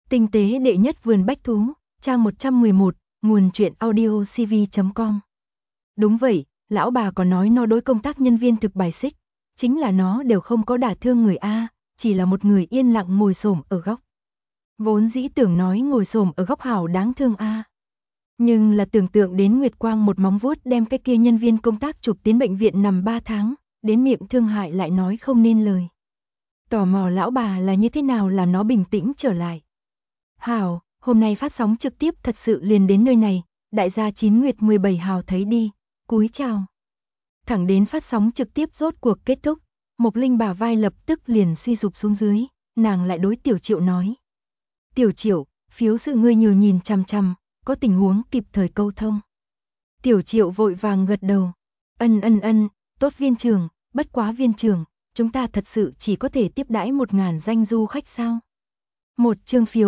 Tinh tế đệ nhất vườn bách thú, trang 111, nguồn truyện audio cv.com. Đúng vậy, lão bà có nói nó đối công tác nhân viên thực bài xích, chính là nó đều không có đả thương người A, chỉ là một người yên lặng ngồi xổm ở góc. Vốn dĩ tưởng nói ngồi xổm ở góc hảo đáng thương A. Nhưng là tưởng tượng đến Nguyệt Quang một móng vuốt đem cái kia nhân viên công tác chụp tiến bệnh viện nằm 3 tháng, đến miệng thương hại lại nói không nên lời. Tò mò lão bà là như thế nào làm nó bình tĩnh trở lại. Hảo, hôm nay phát sóng trực tiếp thật sự liền đến nơi này, đại gia 9 Nguyệt 17 hào thấy đi, cúi chào. Thẳng đến phát sóng trực tiếp rốt cuộc kết thúc, Mộc Linh bả vai lập tức liền suy sụp xuống dưới, nàng lại đối Tiểu Triệu nói. Tiểu Triệu, phiếu sự ngươi nhiều nhìn chằm chằm, có tình huống kịp thời câu thông. Tiểu Triệu vội vàng gật đầu, ân, tốt viên trưởng, bất quá viên trưởng, chúng ta thật sự chỉ có thể tiếp đãi 1.000 danh du khách sao? Một chương phiếu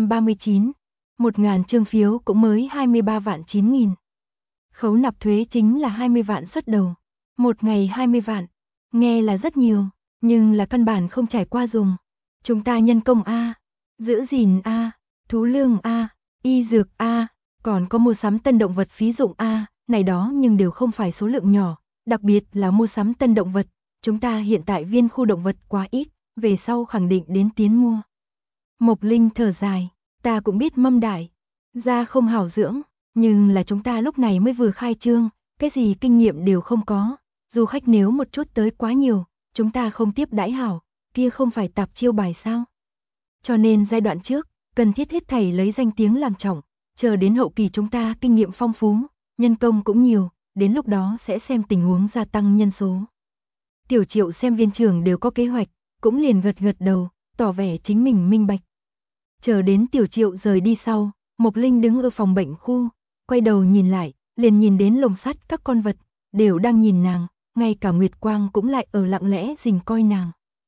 239, 1.000 chương phiếu cũng mới 23 vạn 9.000. Khấu nạp thuế chính là 20 vạn xuất đầu. Một ngày 20 vạn, nghe là rất nhiều, nhưng là căn bản không trải qua dùng. Chúng ta nhân công A, giữ gìn A, thú lương A, y dược A, còn có mua sắm tân động vật phí dụng A, này đó nhưng đều không phải số lượng nhỏ, đặc biệt là mua sắm tân động vật. Chúng ta hiện tại viên khu động vật quá ít, về sau khẳng định đến tiến mua. Mộc Linh thở dài, ta cũng biết Mâm Đại gia không hảo dưỡng, nhưng là chúng ta lúc này mới vừa khai trương, cái gì kinh nghiệm đều không có, du khách nếu một chút tới quá nhiều, chúng ta không tiếp đãi hảo, kia không phải tạp chiêu bài sao? Cho nên giai đoạn trước, cần thiết hết thảy lấy danh tiếng làm trọng, chờ đến hậu kỳ chúng ta kinh nghiệm phong phú, nhân công cũng nhiều, đến lúc đó sẽ xem tình huống gia tăng nhân số. Tiểu Triệu xem viên trưởng đều có kế hoạch, cũng liền gật gật đầu, tỏ vẻ chính mình minh bạch. Chờ đến Tiểu Triệu rời đi sau, Mộc Linh đứng ở phòng bệnh khu, quay đầu nhìn lại, liền nhìn đến lồng sắt các con vật, đều đang nhìn nàng, ngay cả Nguyệt Quang cũng lại ở lặng lẽ rình coi nàng.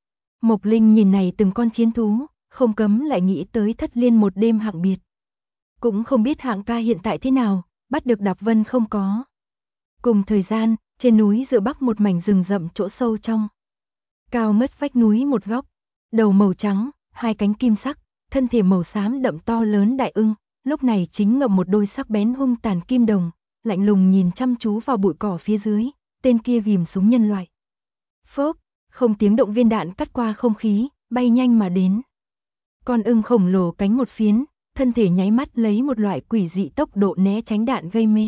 Mộc Linh nhìn này từng con chiến thú, không cấm lại nghĩ tới Thất Liên một đêm Hạng Biệt. Cũng không biết Hạng ca hiện tại thế nào, bắt được Đạp Vân không có. Cùng thời gian, trên núi giữa bắc một mảnh rừng rậm chỗ sâu trong. Cao ngất vách núi một góc, đầu màu trắng, hai cánh kim sắc, thân thể màu xám đậm to lớn đại ưng, lúc này chính ngậm một đôi sắc bén hung tàn kim đồng, lạnh lùng nhìn chăm chú vào bụi cỏ phía dưới, tên kia ghim súng nhân loại. Phốp, không tiếng động viên đạn cắt qua không khí, bay nhanh mà đến. Con ưng khổng lồ cánh một phiến, thân thể nháy mắt lấy một loại quỷ dị tốc độ né tránh đạn gây mê.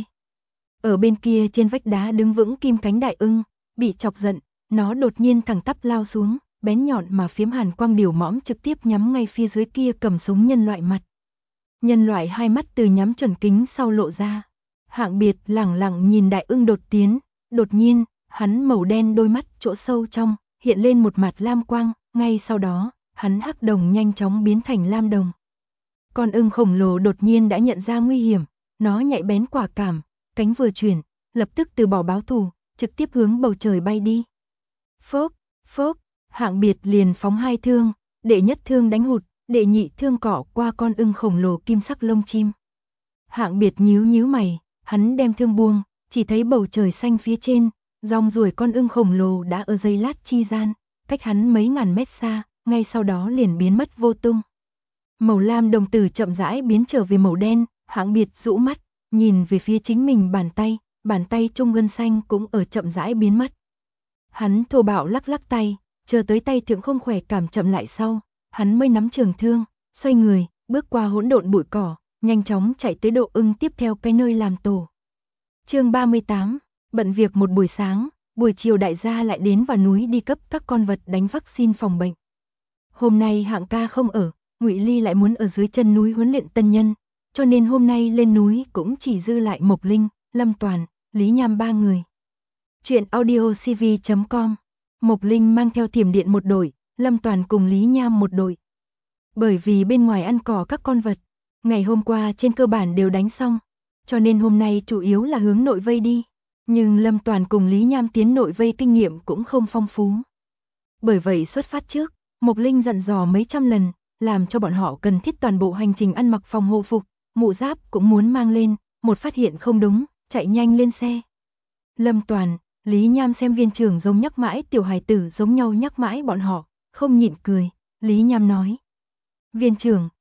Ở bên kia trên vách đá đứng vững kim cánh đại ưng, bị chọc giận, nó đột nhiên thẳng tắp lao xuống, bén nhọn mà phiếm hàn quang điều mõm trực tiếp nhắm ngay phía dưới kia cầm súng nhân loại mặt. Nhân loại hai mắt từ nhắm chuẩn kính sau lộ ra. Hạng Biệt lẳng lặng nhìn đại ưng đột tiến, đột nhiên, hắn màu đen đôi mắt chỗ sâu trong, hiện lên một mặt lam quang, ngay sau đó, hắn hắc đồng nhanh chóng biến thành lam đồng. Con ưng khổng lồ đột nhiên đã nhận ra nguy hiểm, nó nhạy bén quả cảm, cánh vừa chuyển, lập tức từ bỏ báo thù, trực tiếp hướng bầu trời bay đi. Phốp, phốp, Hạng Biệt liền phóng hai thương, đệ nhất thương đánh hụt, đệ nhị thương cỏ qua con ưng khổng lồ kim sắc lông chim. Hạng Biệt nhíu mày, hắn đem thương buông, chỉ thấy bầu trời xanh phía trên, rong ruổi con ưng khổng lồ đã ở giây lát chi gian, cách hắn mấy ngàn mét xa, ngay sau đó liền biến mất vô tung. Màu lam đồng tử chậm rãi biến trở về màu đen, Hạng Biệt rũ mắt, nhìn về phía chính mình bàn tay trung gân xanh cũng ở chậm rãi biến mất. Hắn thô bạo lắc lắc tay, chờ tới tay thượng không khỏe cảm chậm lại sau, hắn mới nắm trường thương, xoay người, bước qua hỗn độn bụi cỏ, nhanh chóng chạy tới độ ưng tiếp theo cái nơi làm tổ. Chương 38, bận việc một buổi sáng, buổi chiều đại gia lại đến vào núi đi cấp các con vật đánh vaccine phòng bệnh. Hôm nay Hạng ca không ở, Ngụy Ly lại muốn ở dưới chân núi huấn luyện tân nhân, cho nên hôm nay lên núi cũng chỉ dư lại Mộc Linh, Lâm Toàn, Lý Nham ba người. Chuyện audio cv.com. Mộc Linh mang theo Thiểm Điện một đội, Lâm Toàn cùng Lý Nham một đội. Bởi vì bên ngoài ăn cỏ các con vật, ngày hôm qua trên cơ bản đều đánh xong, cho nên hôm nay chủ yếu là hướng nội vây đi. Nhưng Lâm Toàn cùng Lý Nham tiến nội vây kinh nghiệm cũng không phong phú. Bởi vậy xuất phát trước, Mộc Linh dặn dò mấy trăm lần, làm cho bọn họ cần thiết toàn bộ hành trình ăn mặc phòng hộ phục, mũ giáp cũng muốn mang lên, một phát hiện không đúng, chạy nhanh lên xe. Lâm Toàn, Lý Nham xem viên trưởng giống nhắc mãi tiểu hài tử giống nhau nhắc mãi bọn họ, không nhịn cười. Lý Nham nói: Viên trưởng,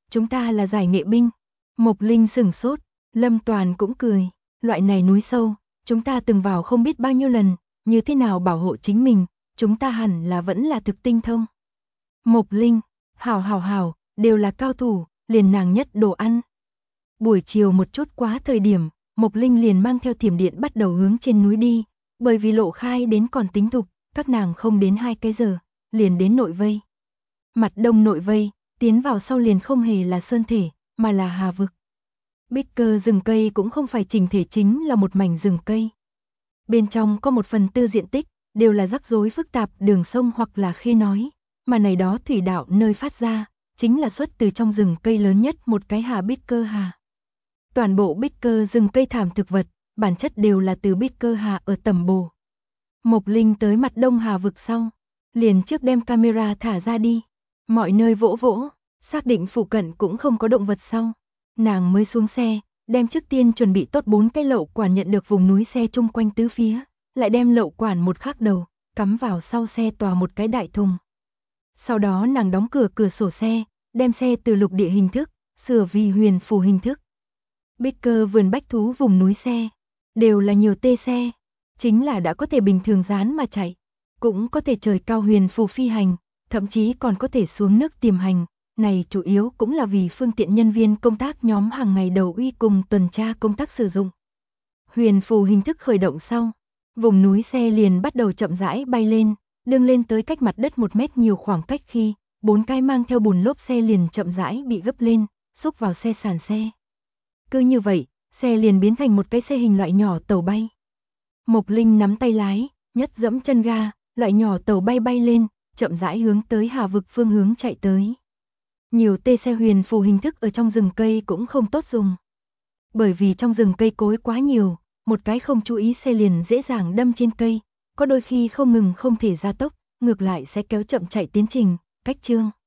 chúng ta là giải nghệ binh. Mộc Linh sửng sốt, Lâm Toàn cũng cười, loại này núi sâu, chúng ta từng vào không biết bao nhiêu lần, như thế nào bảo hộ chính mình, chúng ta hẳn là vẫn là thực tinh thông. Mộc Linh, hảo, đều là cao thủ, liền nàng nhất đồ ăn. Buổi chiều một chút quá thời điểm, Mộc Linh liền mang theo thiểm điện bắt đầu hướng trên núi đi, bởi vì lộ khai đến còn tính thục, các nàng không đến 2 cái giờ, liền đến nội vây. Mặt đông nội vây, tiến vào sau liền không hề là sơn thể, mà là hà vực. Bích Cơ rừng cây cũng không phải chỉnh thể chính là một mảnh rừng cây. Bên trong có 1/4 diện tích, đều là rắc rối phức tạp đường sông hoặc là khê nói, mà này đó thủy đạo nơi phát ra, chính là xuất từ trong rừng cây lớn nhất một cái hà Bích Cơ Hà. Toàn bộ Bích Cơ rừng cây thảm thực vật, bản chất đều là từ Bích Cơ Hà ở tầm bồ. Mộc Linh tới mặt đông hà vực sau, liền trước đem camera thả ra đi, mọi nơi vỗ vỗ, xác định phụ cận cũng không có động vật sau. Nàng mới xuống xe, đem trước tiên chuẩn bị tốt 4 cái lậu quản nhận được vùng núi xe chung quanh tứ phía, lại đem lậu quản một khác đầu, cắm vào sau xe tòa một cái đại thùng. Sau đó nàng đóng cửa sổ xe, đem xe từ lục địa hình thức, sửa vì huyền phù hình thức. Bích Cơ vườn bách thú vùng núi xe, đều là nhiều tê xe, chính là đã có thể bình thường dán mà chạy, cũng có thể trời cao huyền phù phi hành, thậm chí còn có thể xuống nước tiềm hành. Này chủ yếu cũng là vì phương tiện nhân viên công tác nhóm hàng ngày đầu uy cùng tuần tra công tác sử dụng. Huyền phù hình thức khởi động sau, vùng núi xe liền bắt đầu chậm rãi bay lên, đương lên tới cách mặt đất 1 mét nhiều khoảng cách khi, 4 cái mang theo bùn lốp xe liền chậm rãi bị gấp lên, xúc vào xe sàn xe. Cứ như vậy, xe liền biến thành một cái xe hình loại nhỏ tàu bay. Mộc Linh nắm tay lái, nhất dẫm chân ga, loại nhỏ tàu bay lên, chậm rãi hướng tới hà vực phương hướng chạy tới. Nhiều tê xe huyền phù hình thức ở trong rừng cây cũng không tốt dùng. Bởi vì trong rừng cây cối quá nhiều, một cái không chú ý xe liền dễ dàng đâm trên cây, có đôi khi không ngừng không thể gia tốc, ngược lại sẽ kéo chậm chạy tiến trình, cách chương.